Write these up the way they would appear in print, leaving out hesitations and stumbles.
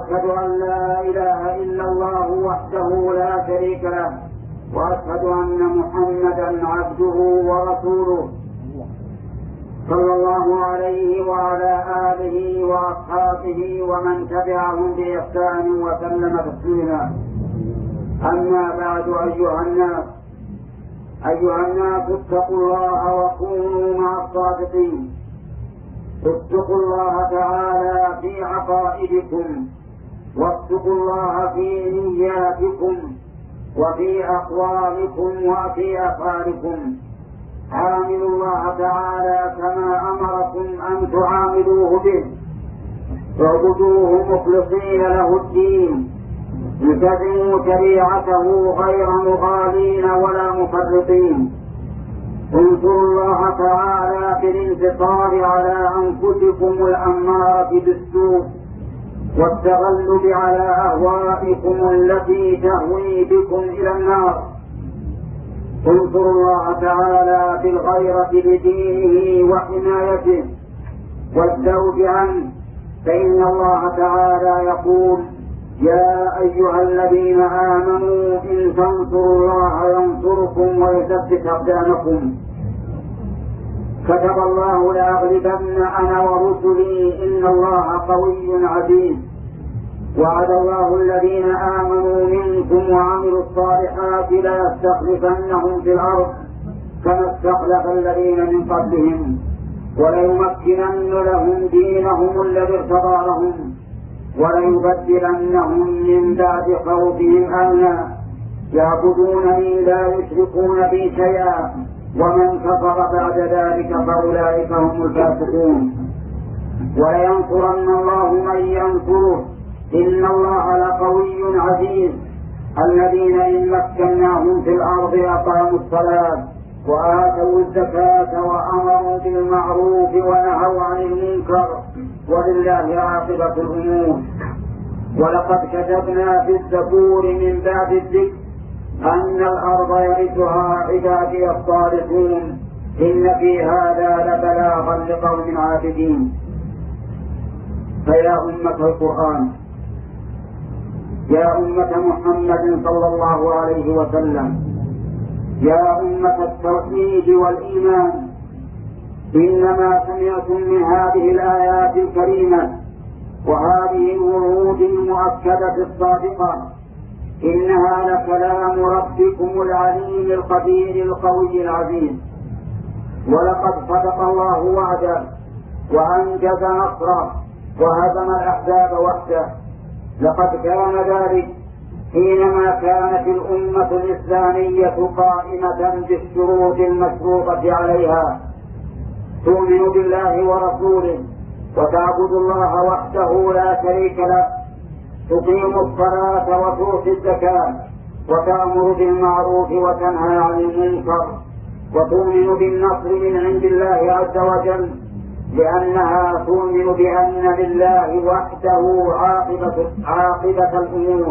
وأشهد أن لا إله إلا الله وحده لا شريك له، وأشهد أن محمدا عبده ورسوله صلى الله عليه وعلى آله وأصحابه ومن تبعهم بإحسان وسلم تسليما. أما بعد، أيها الناس اتقوا الله وكونوا مع الصادقين. اتقوا الله تعالى في عقائدكم، واتقوا الله في نياتكم وفي أقوالكم وفي أفعالكم. عاملوا الله تعالى كما أمركم أن تعاملوه به، واعبدوه مخلصين له الدين، التزموا شريعته غير مغالين ولا مفرطين. انصروا الله تعالى بالانتصار على أنفسكم الأمارة بالسوء والتغلب على أهوائكم التي تهوي بكم إلى النار. انصروا الله تعالى بالغيرة لدينه وحمايته والذود عنه، فإن الله تعالى يقول: يا أيها الذين آمنوا إن تنصروا الله ينصركم ويثبت أقدامكم. كتب الله: لأغلبن أنا ورسلي إن الله قوي عزيز. وعد الله الذين آمنوا منكم وعملوا الصالحات ليستخلفنهم في الأرض كما استخلف الذين من قبلهم، وليمكنن لهم دينهم الذي ارتضى لهم، وليبدلنهم من بعد خوفهم أمنا يعبدونني لا يشركون بي شيئا، ومن كفر بعد ذلك فأولئك هم الفاسقون. ولينصرن الله من ينصره إن الله لقوي عزيز. الذين إن مكناهم في الأرض أقاموا الصلاة وآتوا الزكاة وأمروا بالمعروف ونهوا عن المنكر، ولله عاقبة الأمور. ولقد كتبنا في الزبور من بعد الذكر أن الأرض يرثها عبادي الصالحون، إن في هذا لبلاغا لقوم عابدين. فيا أمة القرآن، يا أمة محمد صلى الله عليه وسلم، يا أمة التوحيد والإيمان، إنما سمعتم من هذه الآيات الكريمة وهذه الوعود المؤكدة الصادقة إنها لكلام ربكم العليم القدير القوي العزيز. ولقد صدق الله وعده وأنجز نصره وهزم الأحزاب وحده. لقد كان ذلك حينما كانت الأمة الإسلامية قائمة بالشروط المشروطة عليها: تؤمن بالله ورسوله، وتعبد الله وحده لا شريك له، تقيم الصلاة وتؤتي الزكاة، وتأمر بالمعروف وتنهى عن المنكر، وتؤمن بالنصر من عند الله عز وجل، لأنها تؤمن بأن لله وحده عاقبة الأمور.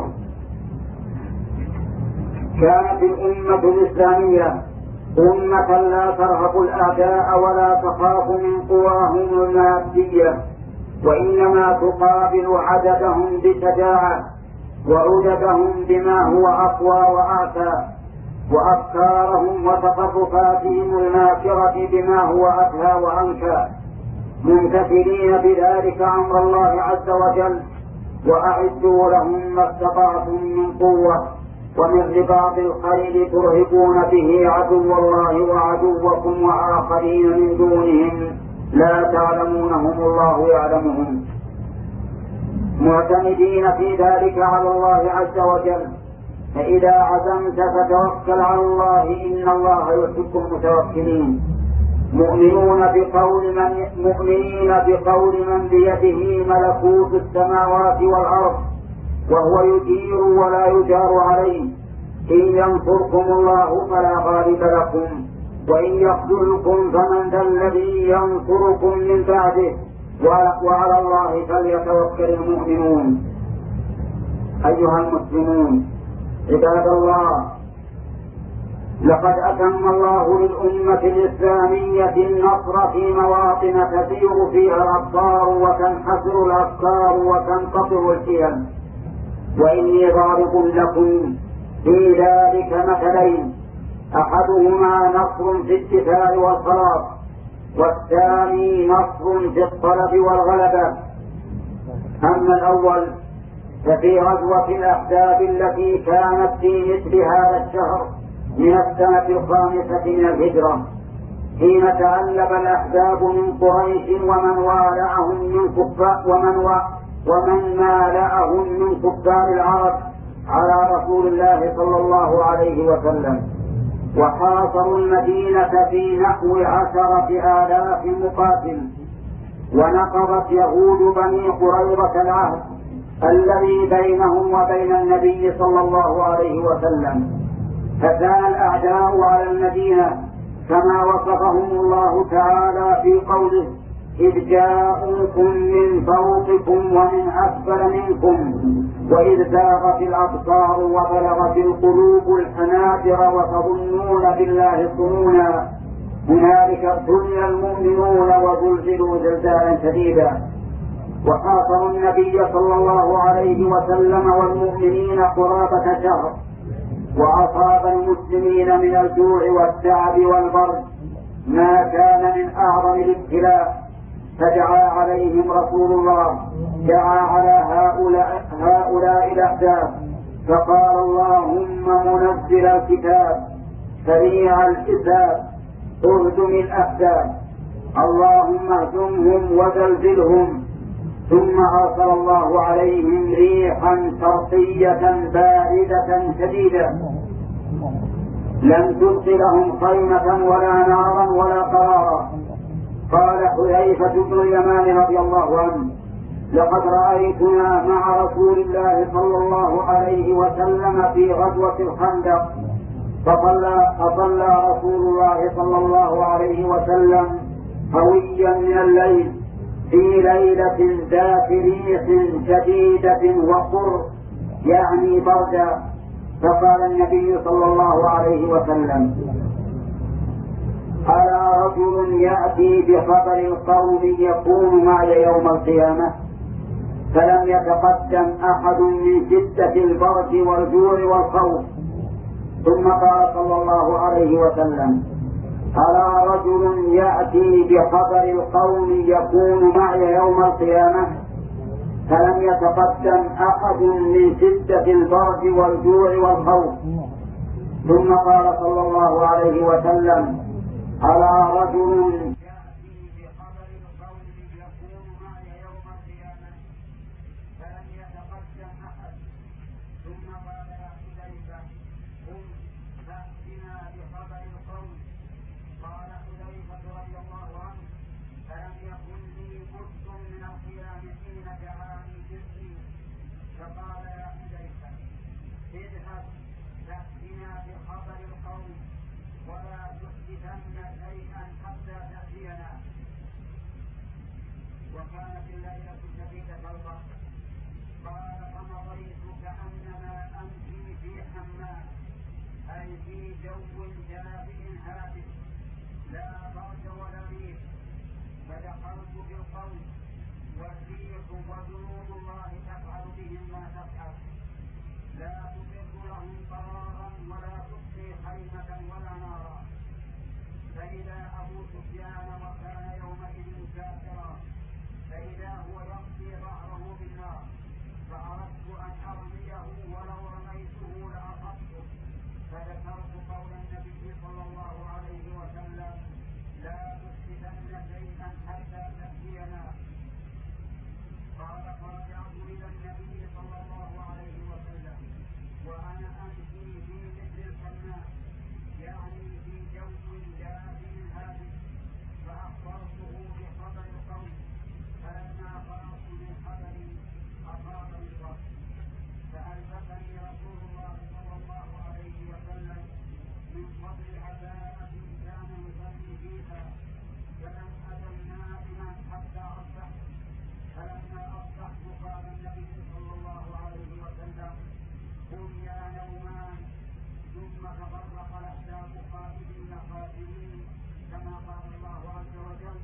كانت الأمة الإسلامية أمة لا ترهب الأعداء ولا تخاف من قواهم المادية، وإنما تقابل عددهم بشجاعة، وعددهم بما هو أقوى وأعتى، وأفكارهم وتصرفاتهم الماكرة بما هو أدهى وأنكى، ممتثلين بذلك أمر الله عز وجل: وأعدوا لهم ما استطعتم من قوة ومن رباط الخيل ترهبون به عدو الله وعدوكم وآخرين من دونهم لا تعلمونهم الله يعلمهم، معتمدين في ذلك على الله عز وجل. فإذا عزمت فتوكل على الله، إن الله يحب المتوكلين. مؤمنين بقول من بيده ملكوت السماوات والأرض وهو يجير ولا يجار عليه: إن ينصركم الله فلا غالب لكم، وإن يخذلكم فمن ذا الذي ينصركم من بعده، وعلى الله فليتوكل المؤمنون. أيها المسلمون عباد الله، لقد أتم الله للأمة الإسلامية النصر في مواطن تسير فيها الأبصار وتنحسر الأفكار وتنقطع الحيل، وإني ضارب لكم في ذلك مثلين، أحدهما نصر في الدفاع والخلاص، والثاني نصر في الطلب والغلبة. أما الأول ففي غزوة الأحزاب التي كانت في مثل هذا الشهر من السنة 5 من الهجرة، حين تألب الأحزاب من قريش ومن والعهم من ومن مالأهم من كفار العرب على رسول الله صلى الله عليه وسلم، وحاصروا المدينة في نحو 10,000 مقاتل، ونقضت يهود بني قريظة العهد الذي بينهم وبين النبي صلى الله عليه وسلم، فكان الأعداء على المدينة كما وصفهم الله تعالى في قوله: إذ جاءوكم من فوقكم ومن أسفل منكم وإذ زاغت الأبصار وبلغت القلوب الحناجر وتظنون بالله الظنونا هنالك ابتلي المؤمنون وزلزلوا زلزالا شديدا. وحاصروا النبي صلى الله عليه وسلم والمؤمنين قرابة شهر، وأصاب المسلمين من الجوع والتعب والبرد ما كان من أعظم الابتلاء، فدعا عليهم رسول الله، دعا على هؤلاء الأحزاب فقال: اللهم منزل الكتاب سريع الحساب اهدم الأحزاب، اللهم اهزمهم وزلزلهم. ثم أرسل الله عليهم ريحا شرقية باردة شديدة لم تبق لهم خيمة ولا نارا ولا قرارا. قال حذيفة بن اليمان رضي الله عنه: لقد رأيتنا مع رسول الله صلى الله عليه وسلم في غزوة الخندق، فصلى رسول الله صلى الله عليه وسلم هويا من الليل في ليلة ذات ريح شديدة وقر يعني بردا، فقال النبي صلى الله عليه وسلم: ألا رجل يأتي بخبر القوم يكون معي يوم القيامة؟ فلم يتقدم أحد من شدة البرد والجوع والخوف. ثم قال صلى الله عليه وسلم: ألا رجل يأتي بخبر القوم يكون معي يوم القيامة؟ فلم يتقدم أحد من شدة البرد والجوع والخوف. ثم قال صلى الله عليه وسلم: ألا رجل يأتي بخبر القوم يكون معي يوم القيامة؟ فلم يتقدم أحد. ثم قال: يا حذيفة قم فأتنا بخبر القوم. قال حذيفة رضي الله عنه: فلم يكن لي بد من القيام حين دعاني جسمي، فقال: يا حذيفة اذهب فأتنا بخبر القوم ولا تحدثن شيئا حتى تأتينا. وكانت الليلة شديدة البرد. قال: فمضيت كأنما أمشي في حمام، أي في جو دافئ هادئ لا برد ولا ريح، فدخلت بالقوم والريح وجنود الله تفعل بهم ما تفعل، لا تقر لهم قرارا ولا تبقي خيمة ولا نارا. فإذا أبو سفيان وكان يومئذ كافرا، فإذا هو يقضي ظهره بالنار، فأردت أن أرميه ولو رميته لأصبته، فذكرت قول النبي صلى الله عليه وسلم: لا تحدثن شيئا حتى تأتينا. قال: فرجعت إلى النبي صلى الله عليه وسلم وأنا أمشي في مثل الحمام، يعني في جو دافئ هادئ، فأخبرته بخبر القوم، فلما فرغت من خبري أصابني الرأس، فألبسني رسول الله صلى الله عليه وسلم من فضل عباءة كان يصلي فيها، فلم أزل نائما حتى أصبحت. فلما أصبحت قال النبي صلى الله عليه وسلم: قم يا نومان. ثم تفرق الأحزاب العابدين خاشعين كما قال الله عز وجل: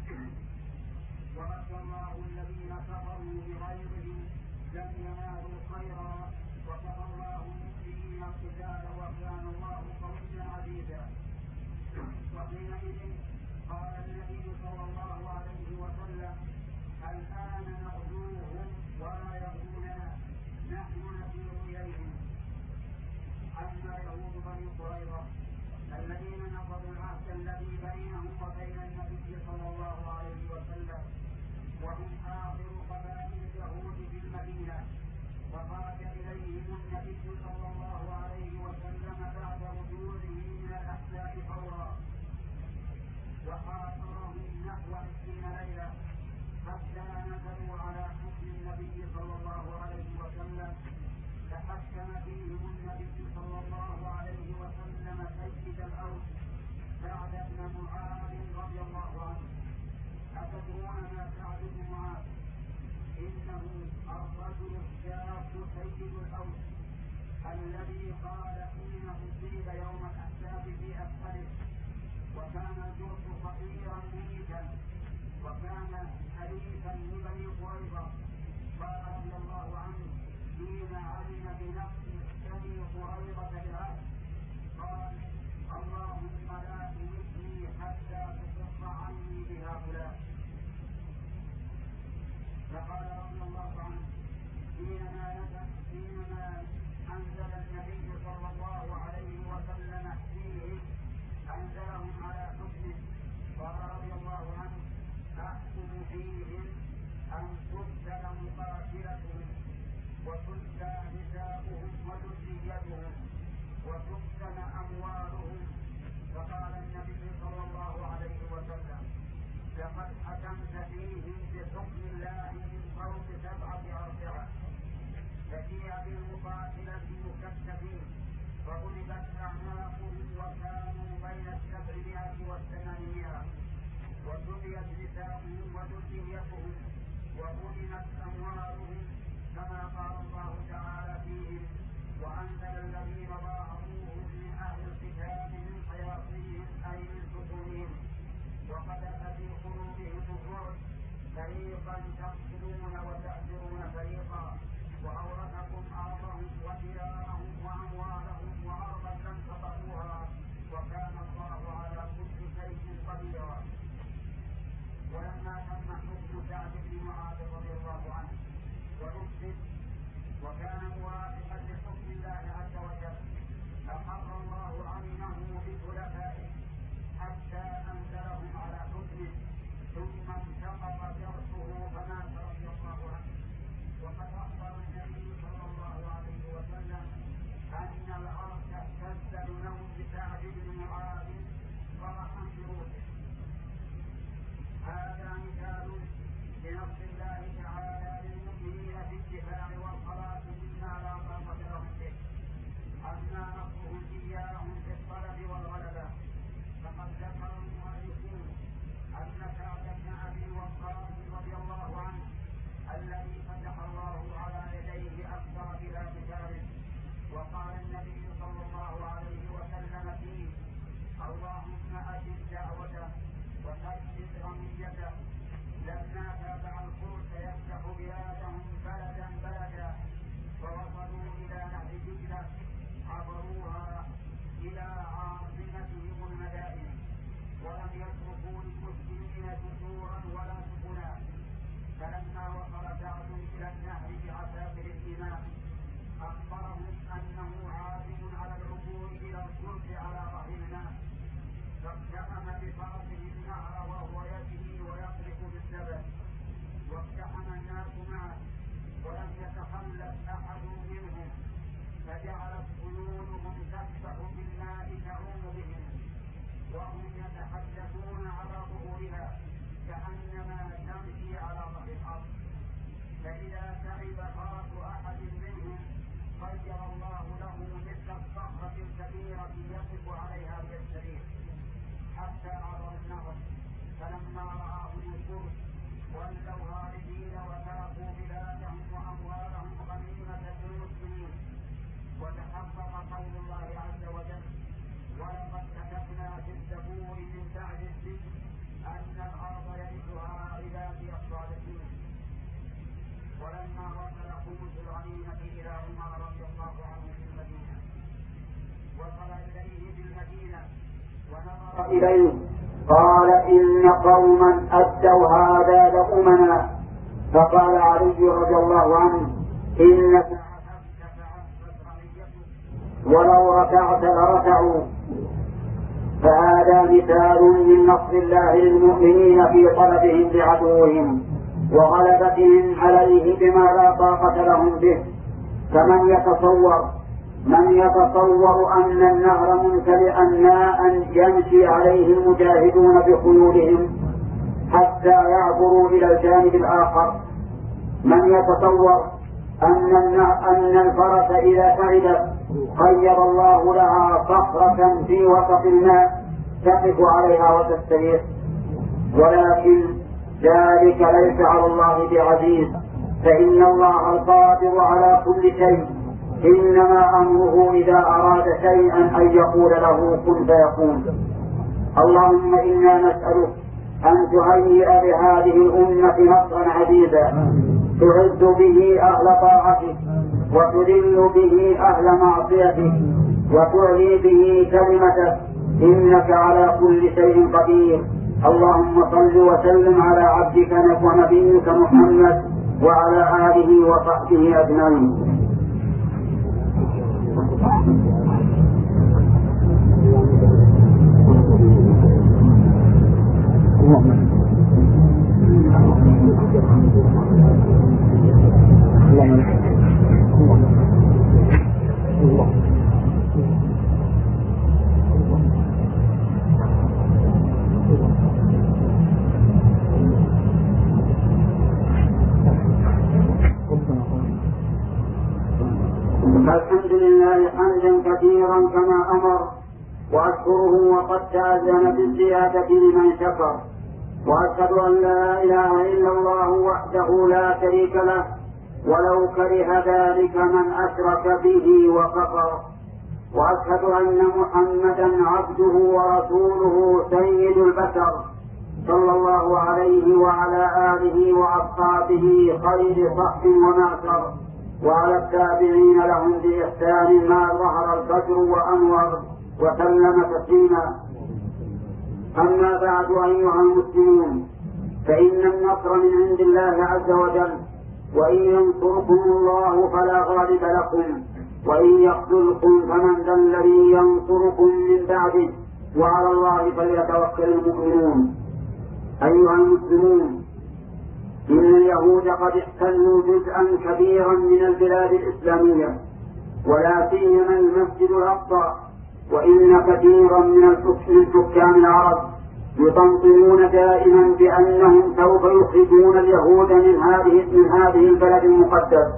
ورد الله الذين كفروا بغيظهم لم ينالوا خيرا وكفى الله المؤمنين القتال وكان الله قويا عزيزا. وحينئذ قال النبي صلى الله عليه وسلم: الآن نغزوهم ولا يغزوننا، نحن نسير إليهم. أما يهود بني قريظة الذين نقضوا العهد الذي بينهم وبين النبي صلى الله عليه وسلم، وهم آخر قبائل اليهود في المدينة، وخرج إليهم النبي صلى الله عليه وسلم بعد رجوعه من الأحزاب فورا، وحاصرهم نحو 20 ليلة حتى نزلوا على حكم النبي صلى الله عليه وسلم، فحكم فيهم النبي صلى الله عليه وسلم سيد الأرض سعد بن معاذ رضي الله عنه. أتدرون ما سعد بن معاذ؟ إنه الرجل الشاب سيد الأرض الذي قال حين أصيب يوم الأحزاب في أسفله، وكان الجرح خطيرا ميتا، وكان حليفا لبني قريظة. قال رضي الله عنه حين علم بنقص بني قريظة بالعهد قال: اللهم لا تمتني حتى تصف عني بهؤلاء. فقال رضي الله عنه حينما أنزل النبي صلى الله عليه وسلم فيهم أنزلهم على حكمه، قال رضي الله عنه: أحكم فيهم أن تقتل مقاتلتهم وتسلى نساؤهم وذريتهم وتقتل أموالهم. فقال النبي صلى الله عليه وسلم: لقد حكمت فيهم بحكم الله من فوق 7 أرضعة. فجيء بالمقاتلة مكتفين فغلبت أعناقهم وكانوا بين 700 و800، وسبيت نساؤهم وذريتهم وغنمت أموالهم، كما قال الله تعالى فيهم: وأنزل الذين ظاهروهم من أهل الكتاب من صياصيهم أي من بطونهم وقذف في قلوبهم الرعب، فريقا تقتلون وتأسرون فريقا، وأورثكم أرضهم وديارهم وأموالهم وأرضا لم تطئوها، وكان الله على كل شيء قديرا. ولما تم حكم سعد بن معاذ رضي الله عنه ونفذ وكان موافقا لحكم الله عز وجل، أقر الله عينه بخلفائه حتى أنزلهم على حكمه، ثم انتقض جرحه فمات رضي الله عنه. وقد أخبر النبي صلى الله عليه وسلم أن الأرض اهتز بموت سعد بن معاذ فرحا بروحه. هذا مثال بنص الله تعالى للمؤمنين في الدفاع والخلاص مما لا طاقة لهم به، أما نصرهم إياهم في الطلب والغلبة. فقد ذكر المؤلفون أن سعد بن أبي وقاص رضي الله عنه الذي فتح الله على يديه أكثر بلا كتاب، وقال النبي صلى الله عليه وسلم فيه: اللهم أجب دعوته وثبت رميته. لما تابع الفرس يفتح بلادهم بلدا بلدا، فوصلوا إلى نهر دجلة عبروها إلى عاصمتهم المدائن، ولم يتركوا للمسلمين جسورا ولا سكنا. فلما وصل سعد إلى النهر بعساكر الإمام أخبرهم أنه عازم على العبور إلى الجرف على ظهر الماء، فاقتحم بفرسه النهر وهو يجري ويقذف بالزبد، واقتحم الناس معه ولم يتخلف أحد منهم، فجعلت خيولهم تسبح بالماء تعوم بهم وهم يتحدثون على ظهورها كأنما تمشي على ظهر الأرض. فإذا تعب فرس أحد منهم غير الله له مثل الصخرة الكبيرة يقف عليها بالسرير حتى عبر النهر. فلما رآهم الفرس ولوا هاربين وتركوا بلادهم وأموالهم غنيمة للمسلمين. وتحقق قول الله عز وجل: ولقد خمس الغنيمة إلى عمر رضي الله عنه في المدينة. وصل إليه في المدينة ونظر إليه قال إن قوما أدوا هذا لأمنا. فقال علي رضي الله عنه إنك ولو ركعت لركعوا. فهذا مثال من نصر الله للمؤمنين في طلبهم لعدوهم وغلبتهم عليه بما لا طاقة لهم به. من يتصور أن النهر ممتلئا ماء يمشي عليه المجاهدون بخيولهم حتى يعبروا إلى الجانب الآخر. من يتصور أن الفرس إذا تعبت خير الله لها صخرة في وسط الماء تقف عليها وتستريح. ولكن ذلك ليس على الله بعزيز، فإن الله القادر على كل شيء، إنما أمره إذا أراد شيئا أن يقول له كن فيكون. اللهم إنا نسألك أن تهيئ بهذه الأمة نصرا عزيزا تعز به أهل طاعتك وتذل به أهل معصيتك وتعلي به كلمتك، إنك على كل شيء قدير. اللهم صل وسلم على عبدك ونبيك محمد وعلى آله وصحبه أجمعين. الحمد لله حمدا كثيرا كما أمر، وأشكره وقد تأذن بالزيادة لمن شكر، وأشهد أن لا إله إلا الله وحده لا شريك له ولو كره ذلك من أشرك به وكفر، وأشهد أن محمدا عبده ورسوله سيد البشر صلى الله عليه وعلى آله وأصحابه خير صحب ومعشر، وعلى التابعين لهم بإحسان ما ظهر الفجر وأنور وسلم تسليما. أما بعد أيها المسلمون، فإن النصر من عند الله عز وجل، وإن ينصركم الله فلا غالب لكم، وإن يخذلكم فمن ذا الذي ينصركم من بعده، وعلى الله فليتوكل المؤمنون. أيها المسلمون، إن اليهود قد احتلوا جزءا كبيرا من البلاد الإسلامية، ولا سيما المسجد الأقصى، وإن كثيرا من سكان العرب يطنطنون دائما بأنهم سوف يخرجون اليهود من هذه البلد المقدس،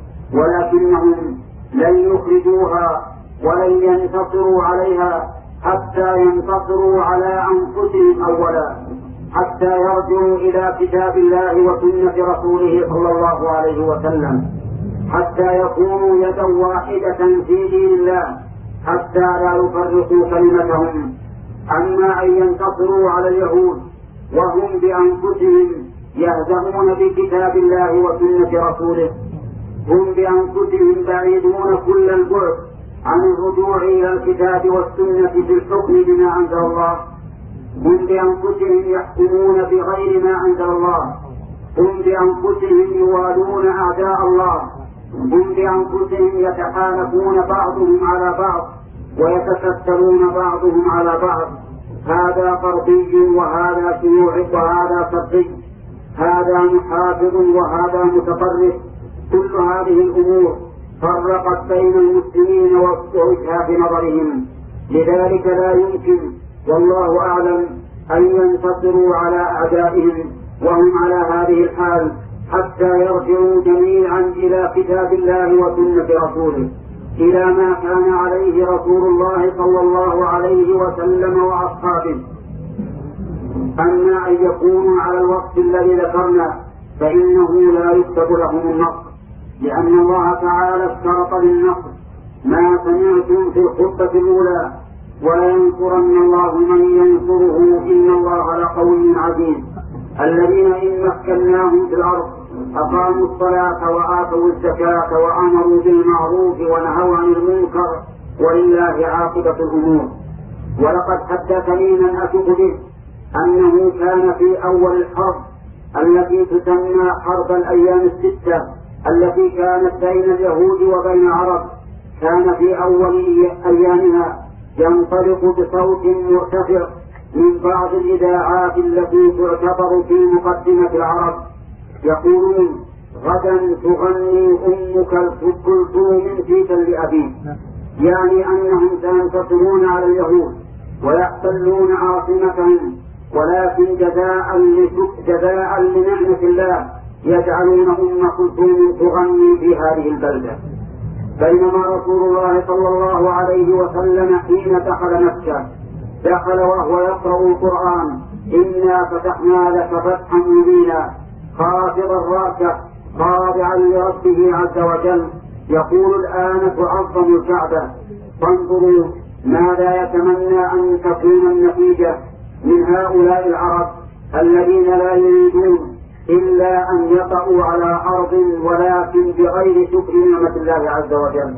ولكنهم لن يخرجوها ولن ينتصروا عليها حتى ينتصروا على أنفسهم أولا، حتى يرجعوا إلى كتاب الله وسنة رسوله صلى الله عليه وسلم، حتى يكونوا يدا واحدة في دين الله، حتى لا يفرقوا كلمتهم. أما أن ينتصروا على اليهود وهم بأنفسهم يهزمون بكتاب الله وسنة رسوله، هم بأنفسهم بعيدون كل البعد عن الرجوع إلى الكتاب والسنة في الحكم بما أنزل الله، هم بأنفسهم يحكمون بغير ما أنزل الله، هم بأنفسهم يوالون أعداء الله، هم بأنفسهم يتحالفون بعضهم على بعض ويتكتلون بعضهم على بعض. هذا غربي وهذا شيوعي وهذا صدي، هذا محافظ وهذا متطرف. كل هذه الأمور فرقت بين المسلمين ووجهات نظرهم، لذلك لا يمكن والله أعلم أن ينتصروا على أعدائهم وهم على هذه الحال حتى يرجعوا جميعا إلى كتاب الله وسنة رسوله، إلى ما كان عليه رسول الله صلى الله عليه وسلم وأصحابه. أما أن يكونوا على الوقت الذي ذكرنا فإنه لا يكتب لهم النصر، لأن الله تعالى اشترط للنصر ما سمعتم في الخطبة الأولى: وينصرن الله من ينصره إن الله لقوي عزيز. الذين إن مكناهم في الأرض أقاموا الصلاة وآتوا الزكاة وأمروا بالمعروف ونهوا عن المنكر ولله عاقبة الأمور. ولقد حدثني من أثق به أنه كان في أول الحرب التي تسمى حرب الأيام الستة التي كانت بين اليهود وبين العرب، كان في أول أيامها ينطلق بصوت مرتفع من بعض الإذاعات التي تعتبر في مقدمة العرب يقولون: غدا تغني أمك كلثوم في تل أبيك، يعني أنهم سينتصرون على اليهود ويحتلون عاصمتهم، ولكن جزاء لنعمة الله يجعلون أم كلثوم تغني في هذه البلدة. بينما رسول الله صلى الله عليه وسلم حين دخل مكة دخل وهو يقرأ القرآن: إنا فتحنا لك فتحا مبينا، خافضا رأسه خاضعا لربه عز وجل، يقول: الآن تعظم الكعبة. فانظروا ماذا يتمنى أن تكون النتيجة من هؤلاء العرب الذين لا يريدون إلا أن يقعوا على أرض ولكن بغير شكر نعمة الله عز وجل.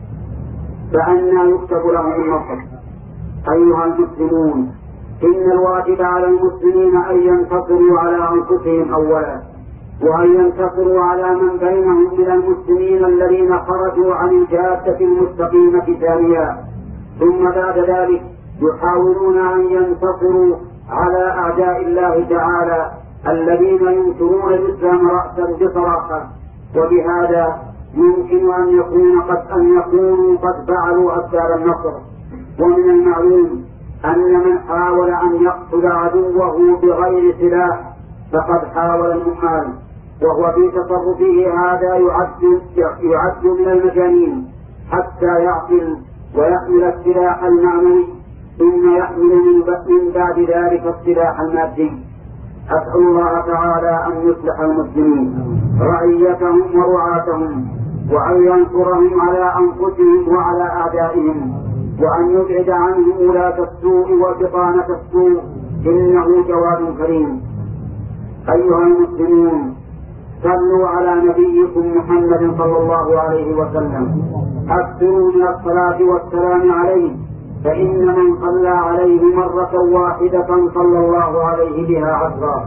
فأنى يكتب لهم النصر؟ أيها المسلمون، إن الواجب على المسلمين أن ينتصروا على أنفسهم أولا، وأن ينتصروا على من بينهم من المسلمين الذين خرجوا عن الجادة المستقيمة ثانيا، ثم بعد ذلك يحاولون أن ينتصروا على أعداء الله تعالى الذين ينكرون الإسلام رأسا بصراحة. وبهذا يمكن أن يكونوا قد فعلوا أسباب النصر. ومن المعلوم أن من حاول أن يقتل عدوه بغير سلاح فقد حاول المحال، وهو في تصرفه هذا يعد من المجانين حتى يعقل ويحمل السلاح المعنوي ثم يحمل من بعد ذلك السلاح المادي. أسأل الله تعالى أن يصلح المسلمين رعيتهم ورعاتهم، وأن ينصرهم على أنفسهم وعلى أعدائهم، وأن يبعد عنهم ولاة السوء وبطانة السوء، إنه جواد كريم. أيها المسلمون، صلوا على نبيكم محمد صلى الله عليه وسلم، أكثروا من الصلاة والسلام عليه، فإن من صلى عليه مرة واحدة صلى الله عليه بها عشرا.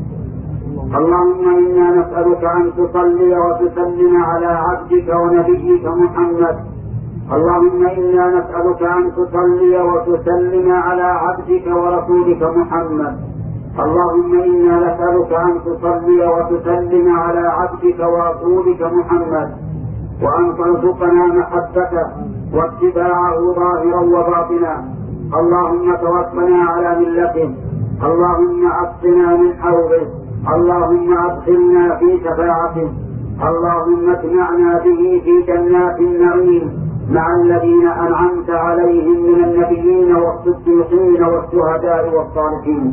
اللهم إنا نسألك أن تصلي وتسلم على عبدك ونبيك محمد. اللهم إنا نسألك أن تصلي وتسلم على عبدك ورسولك محمد. اللهم إنا نسألك أن تصلي وتسلم على عبدك ورسولك محمد، وأن ترزقنا محبته واتباعه ظاهرا وباطنا. اللهم توفنا على ملته، اللهم عصنا من حوله، اللهم أدخلنا في شفاعته، اللهم اجمعنا به في جنات النعيم مع الذين أنعمت عليهم من النبيين والصديقين والشهداء والصالحين.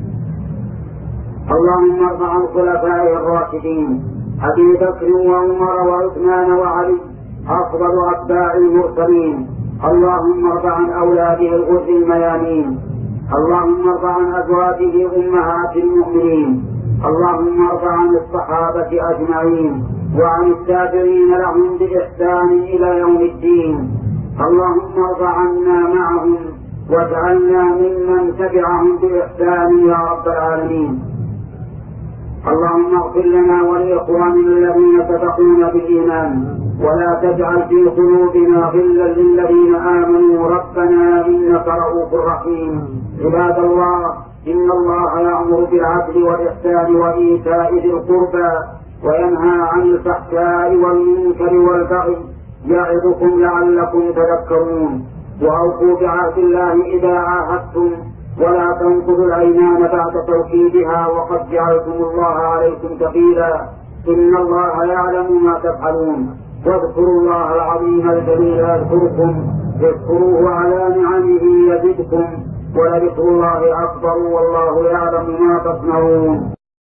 اللهم ارض عن خلفائه الراشدين أبي بكر وعمر وعثمان وعلي أفضل أتباع المرسلين. اللهم ارض عن أولاده الغر الميامين. اللهم ارض عن أزواجه أمهات المؤمنين. اللهم ارض عن الصحابة أجمعين وعن التابعين لهم بإحسان إلى يوم الدين. اللهم ارض عنا معهم واجعلنا ممن تبعهم بإحسان يا رب العالمين. اللهم اغفر لنا ولإخواننا الذين سبقونا بالإيمان، ولا تجعل في قلوبنا غلا للذين آمنوا ربنا إنك رؤوف رحيم. عباد الله، إن الله يأمر بالعدل والإحسان وإيتاء ذي القربى وينهى عن الفحشاء والمنكر والبغي يعظكم لعلكم تذكرون. وأوفوا بعهد الله إذا عاهدتم، ولا تنقضوا الأيمان بعد توكيدها وقد جعلتم الله عليكم كفيلا، إن الله يعلم ما تفعلون. واذكروا الله العظيم الجليل يذكركم، اذكروه على نعمه يزدكم، ولذكر الله أكبر والله يعلم ما تصنعون.